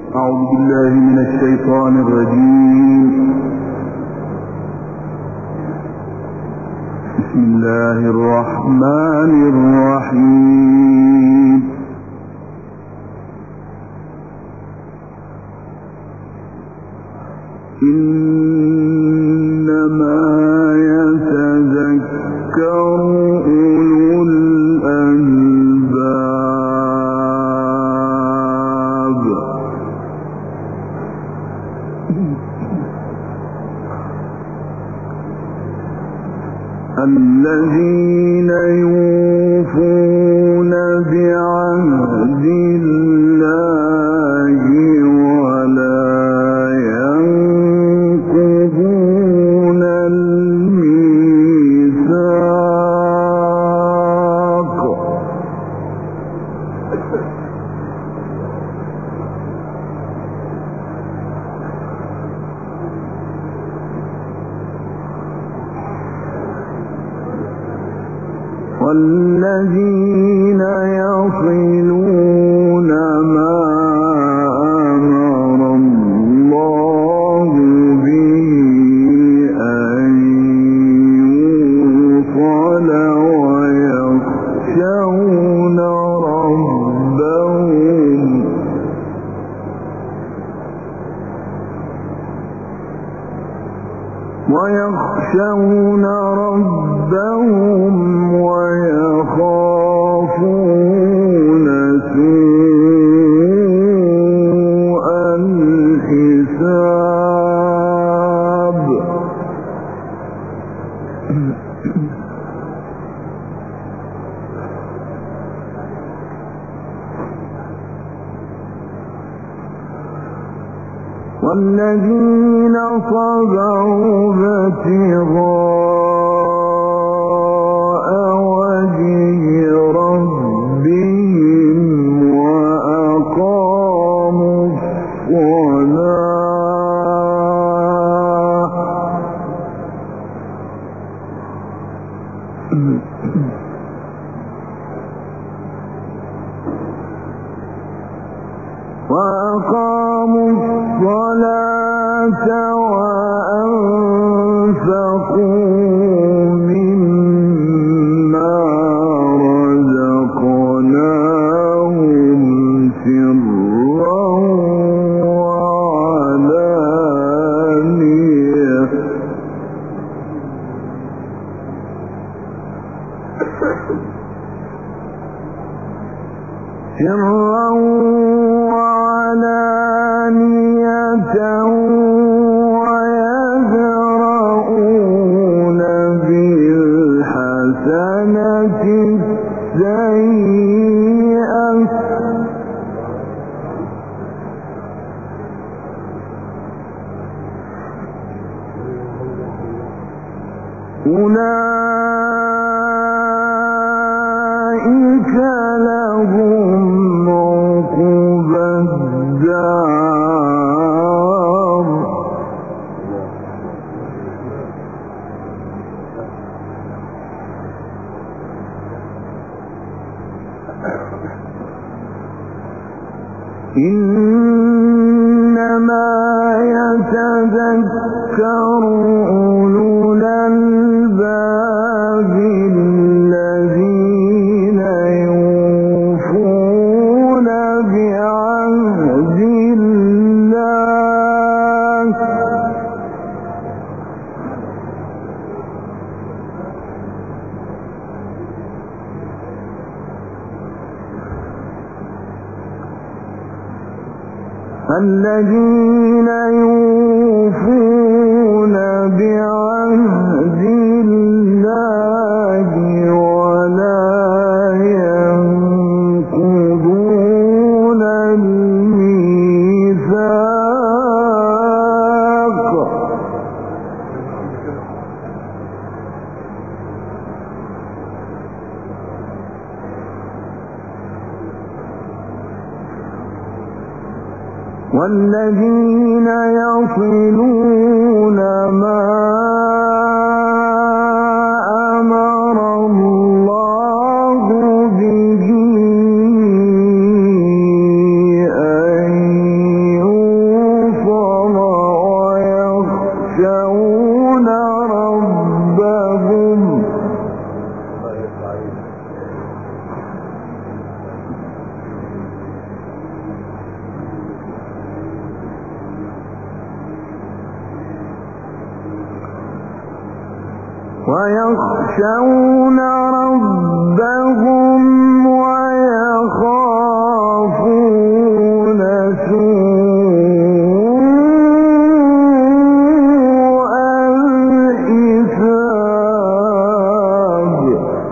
أعوذ بالله من الشيطان الرجيم. بسم الله الرحمن الرحيم. إنما يتذكر أولو الألباب. الذين يوفون بعهد الله ولا ينقضون الميثاق. والذين يصلون ما أمر الله به أن يوصل ويخشون ربهم ويخافون سوء الحساب. والذين صبروا ابتغاء وجه ربهم وأقاموا الصلاة وأنفقوا مما رزقناهم سرا وعلانية ويدرؤون بالحسنة السيئة أولئك لهم عقبى الدار إنما يتذكر أولو الألباب الذين يوفون بعهد الله الذين يوفون بعهد الله ولا ينقضون الميثاق. والذين يصلون ما أمر الله به أن ويخشون ربهم ويخافون سوء الحساب.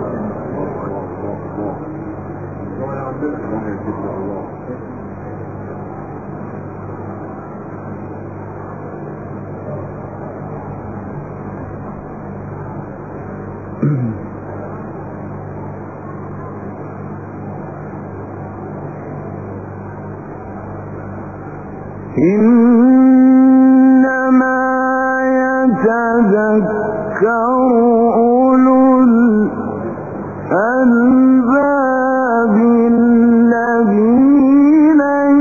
إنما يتذكر أولو الألباب الذين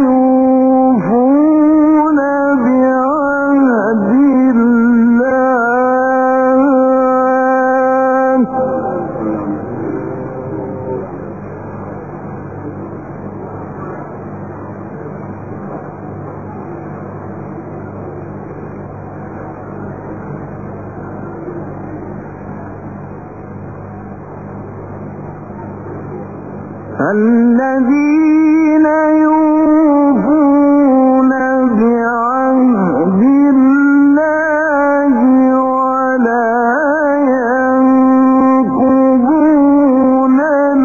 يوفون بعهد الله الذين يوفون بعهد الله ولا ينقضون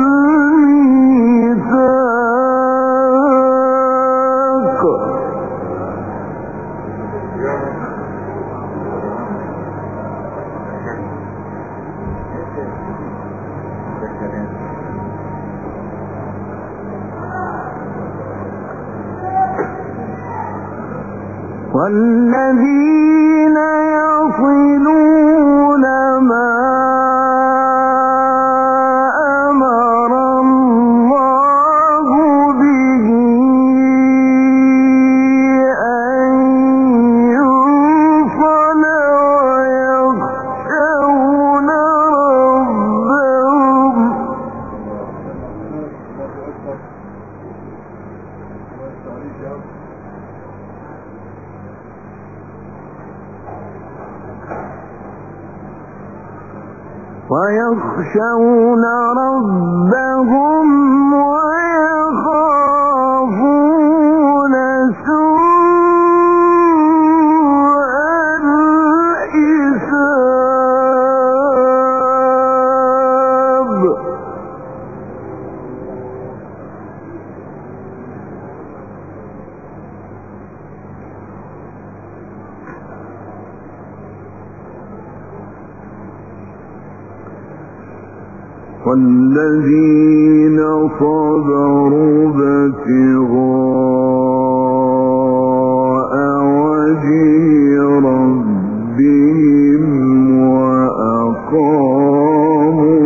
الميثاق. والذين يصلون ما أمر الله به أن يوصل ويخشون ربهم ويخافون سوء الحساب. والذين صبروا ابتغاء وجه ربهم وأقاموا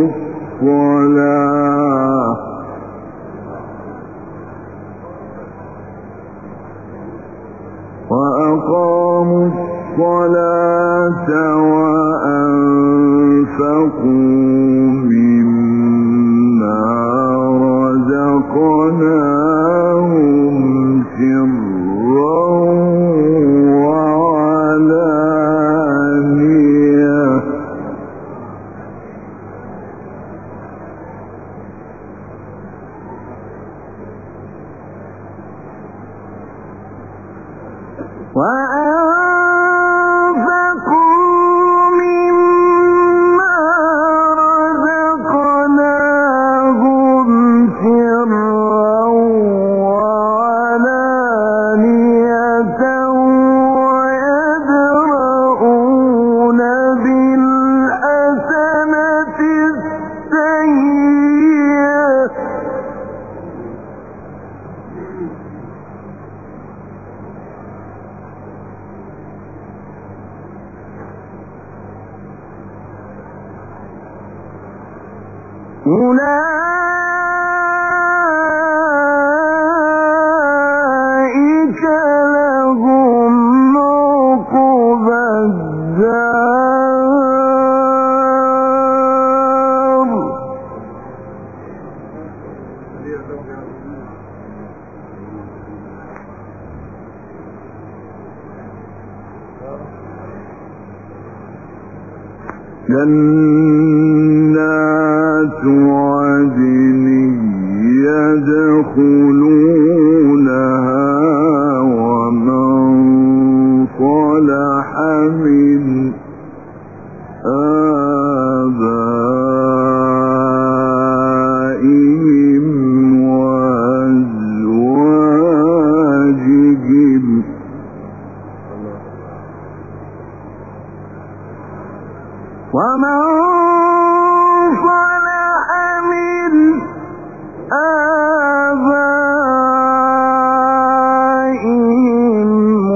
الصلاة وأنفقوا رزقناهم سرا وعلانية أولئك لهم عقبى الدار. جنات عدن يدخلونها ومن صلح من آبائهم وأزواجهم ومن صلح من آبائهم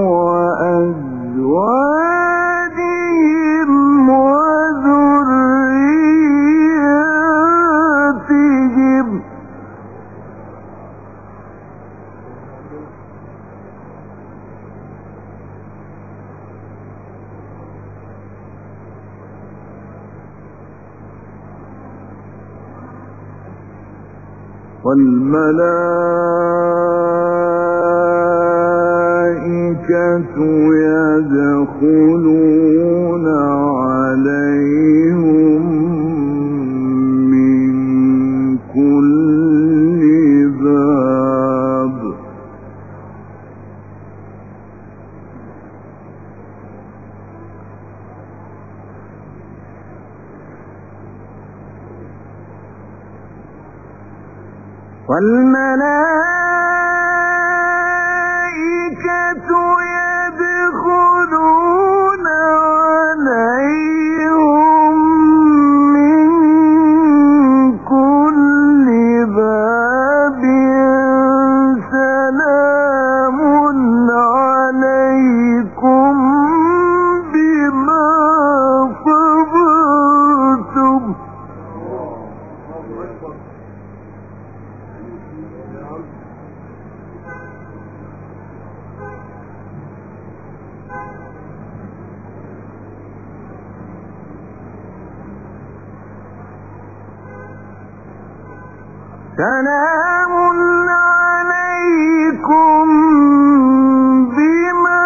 وأزواجهم وذرياتهم والملائكة يدخلون عليهم من كل باب والملائكة يدخلون عليهم من كل باب سلام عليكم بما صبرتم سلام عليكم بما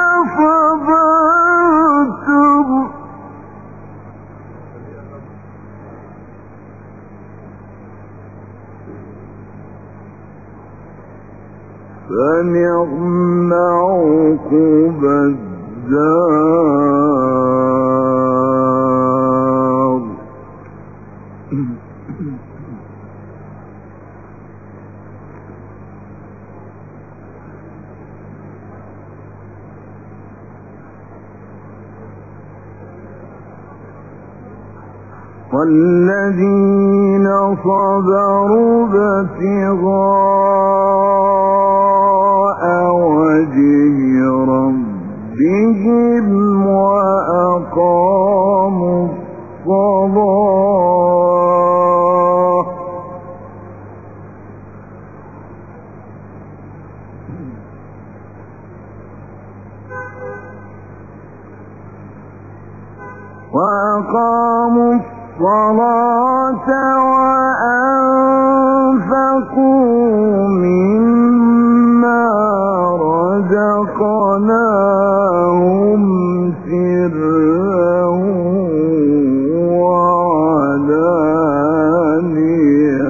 صبرتم فنعم عقبى الدار والذين صبروا ابتغاء وجه ربهم وأقاموا الصلاة وأنفقوا مما رزقناهم سرا وعلانية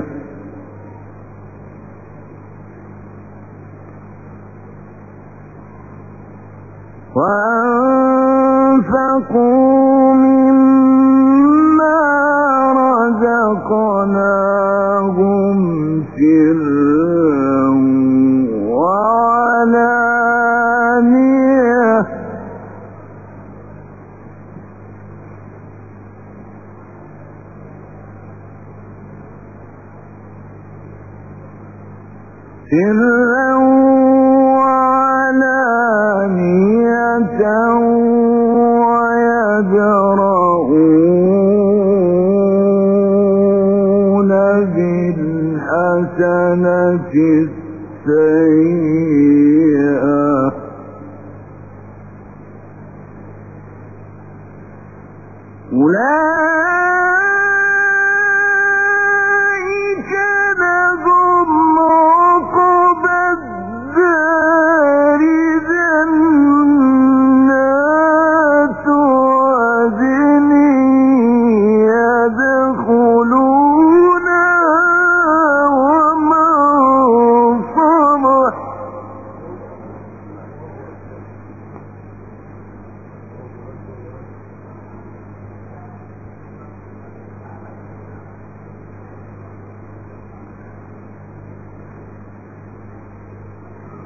وأنفقوا مما رزقناهم سرا وعلانية سرا وعلانية ويدرؤون بالحسنة السيئة أولئك لهم عقبى الدار جنات عدن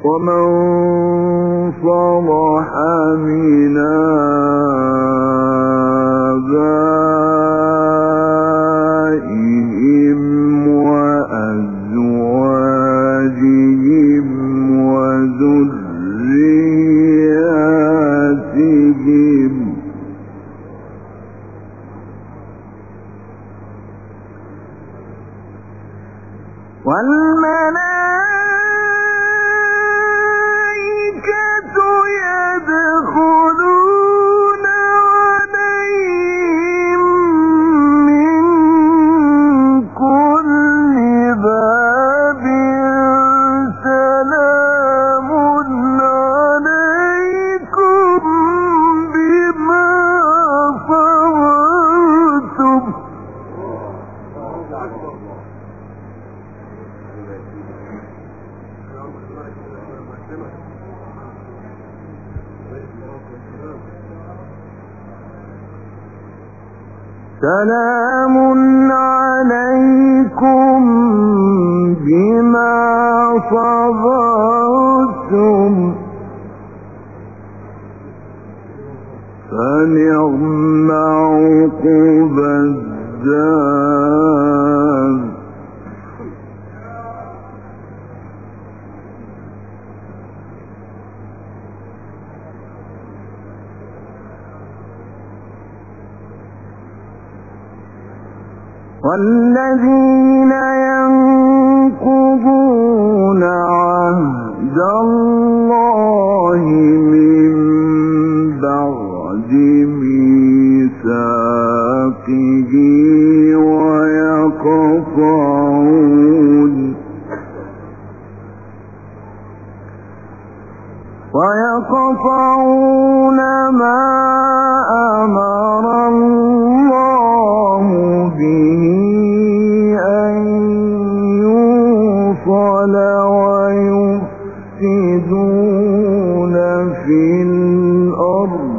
ومن صلح من آبائهم وأزواجهم وذرياتهم والملائكة يدخلون عليهم من كل باب سلام عليكم بما صبرتم سلام عليكم بما صبرتم فنعم عقبى الدار والذين ينقضون عهد الله من بعد ميثاقه ويقطعون ما أمر الله به أن يوصل ويفسدون في الأرض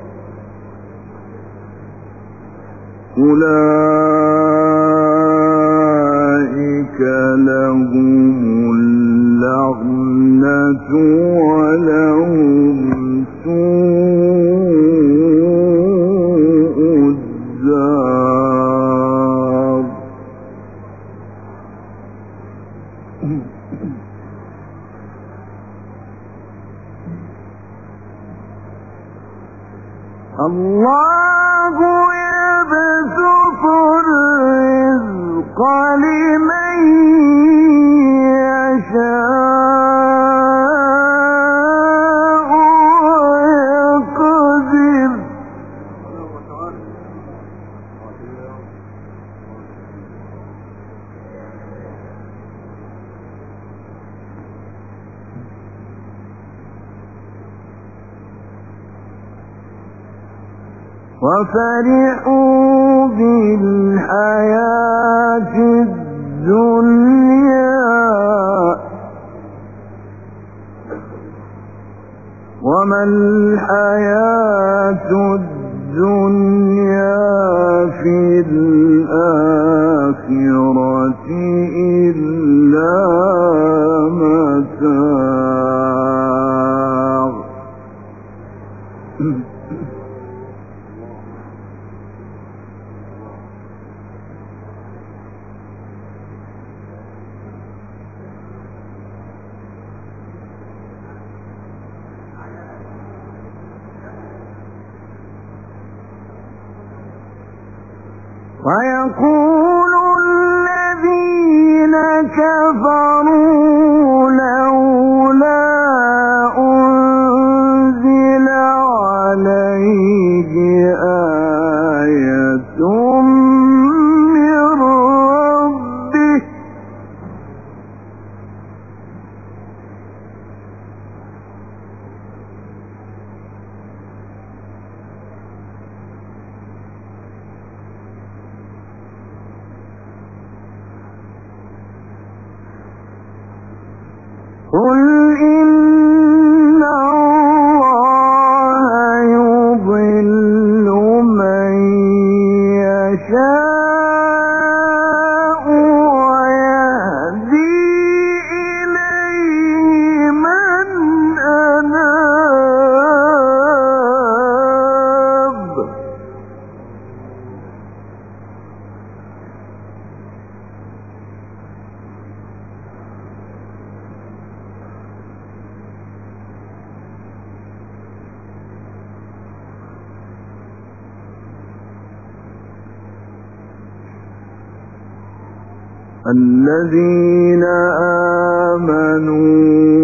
أولئك لهم اللعنة ولهم سوء الدار الله يبسط الرزق لمن يشاء ويقدر وفرحوا بالحياة الدنيا وما الحياة الدنيا في الآخرة إلا متاع ويقول الذين كفروا لولا أنزل عليه آية من ربه الذين آمنوا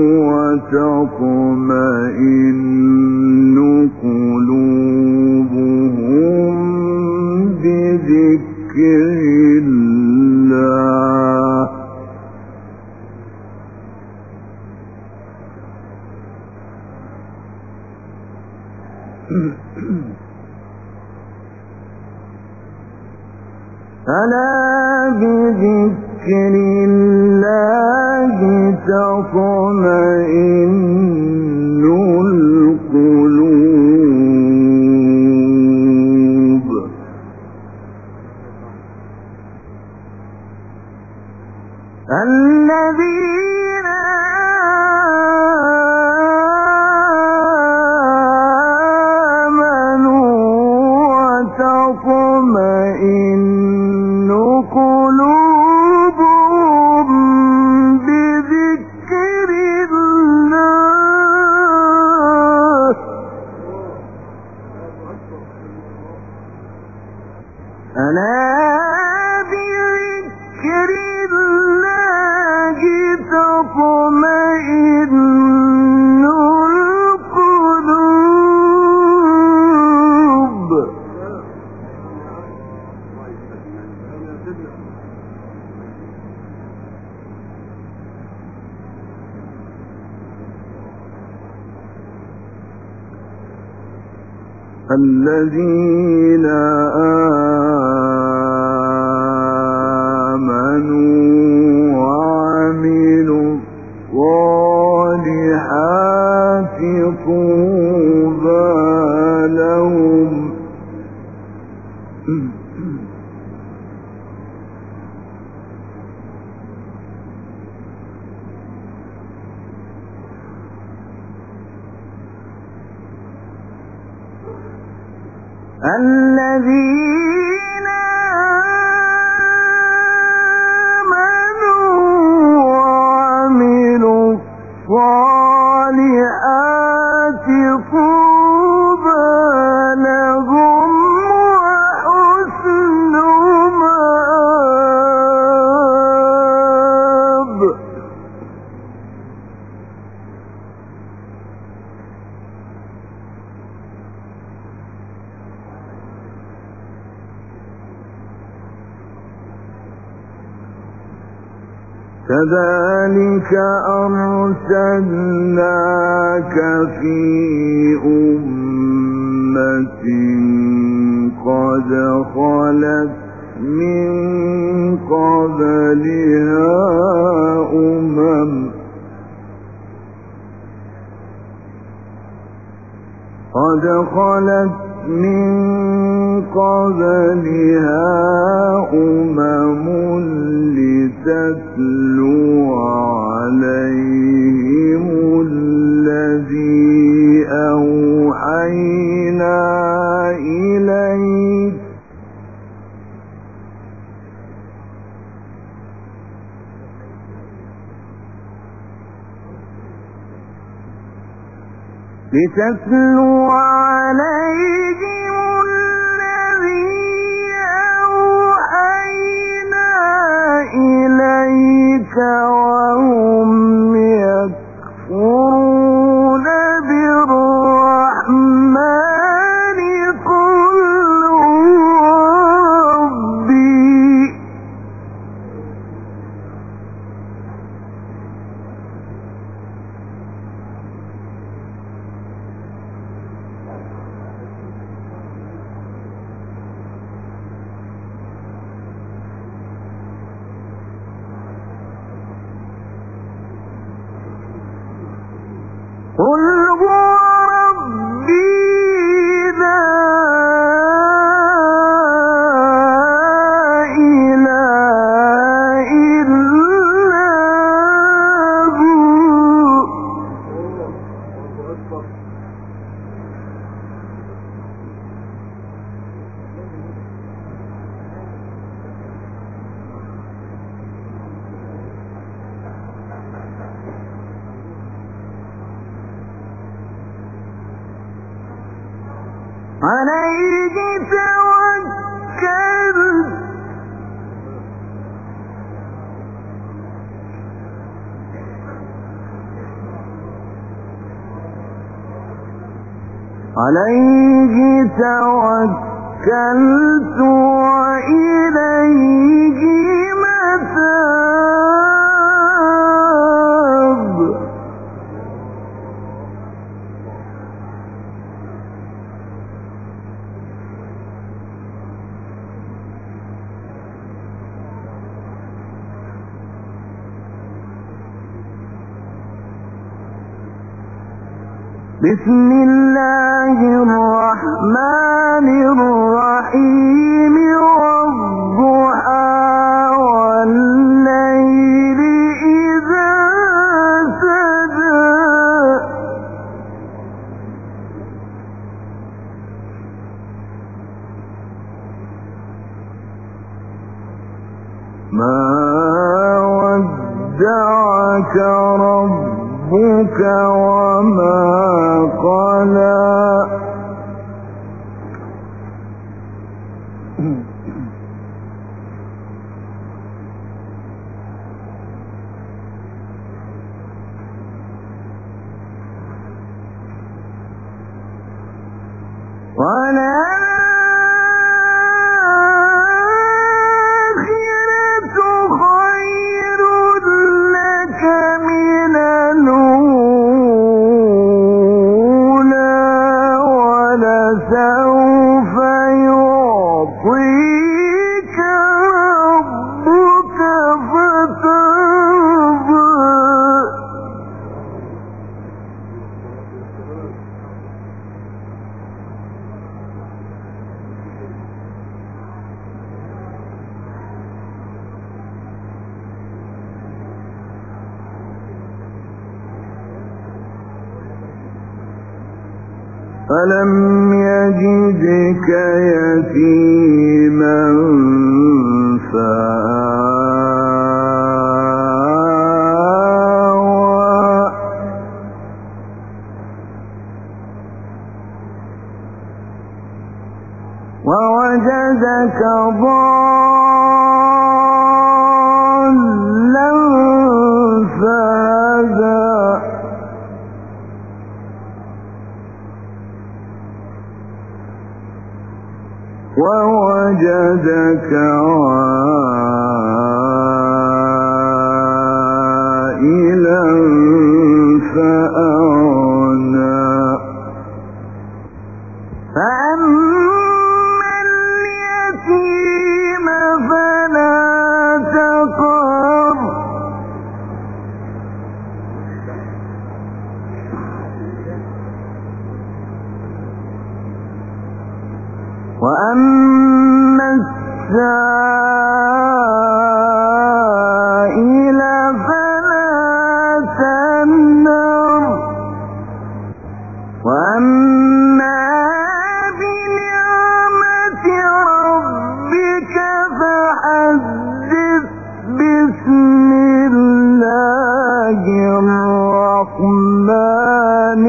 وتطمئن قلوبهم بذكر الله ألا بذكر الله تطمئن القلوب الذين آمنوا وتطمئن قلوبهم بذكر الله ألا بذكر الله تطمئن القلوب الذين آمنوا وعملوا الصالحات طوبى لهم الذين آمنوا وعملوا الصالحات طوبى لهم وحسن مآب كذلك أرسلناك في أمة قد خلت من قبلها لتتلو عليهم الذي أوحينا إليك وهم يكفرون بالرحمن قل ربي قل هو ربي لا إله إلا هو عليه توكلت عليه توكلت وإليه متاب بسم الله الرحمن الرحيم والضحى والليل إذا سجى ما ودعك ربك وما قلى والآخرة خير لك من الأولى ولسوف يعطيك ربك فترضى ألم يجدك يتيما فآوى ووجدك ضالا فهدى ووجدك عائلا فأغنى فأما اليتيم فلا تقهر وأما السائل فلا تنهر وأما بنعمة ربك فحدث بسم الله الرحمن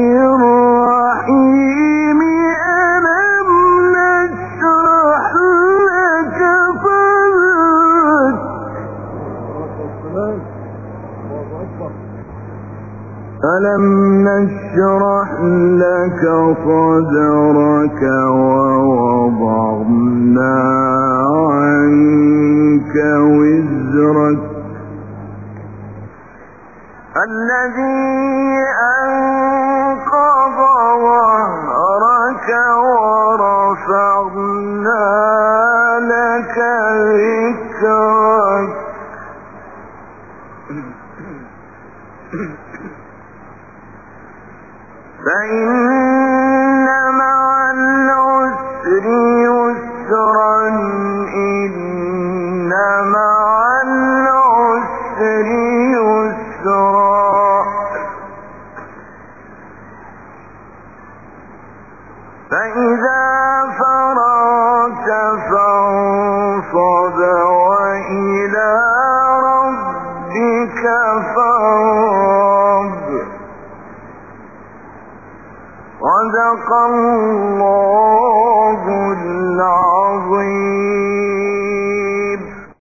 الرحيم ألم نشرح لك صدرك ووضعنا عنك وزرك الذي أنقض ظهرك ورفعنا لك ذكرك فإن مع العسر يسرا إن مع العسر يسرا فإذا فرغت فانصب وإلى ربك فارغب صدق الله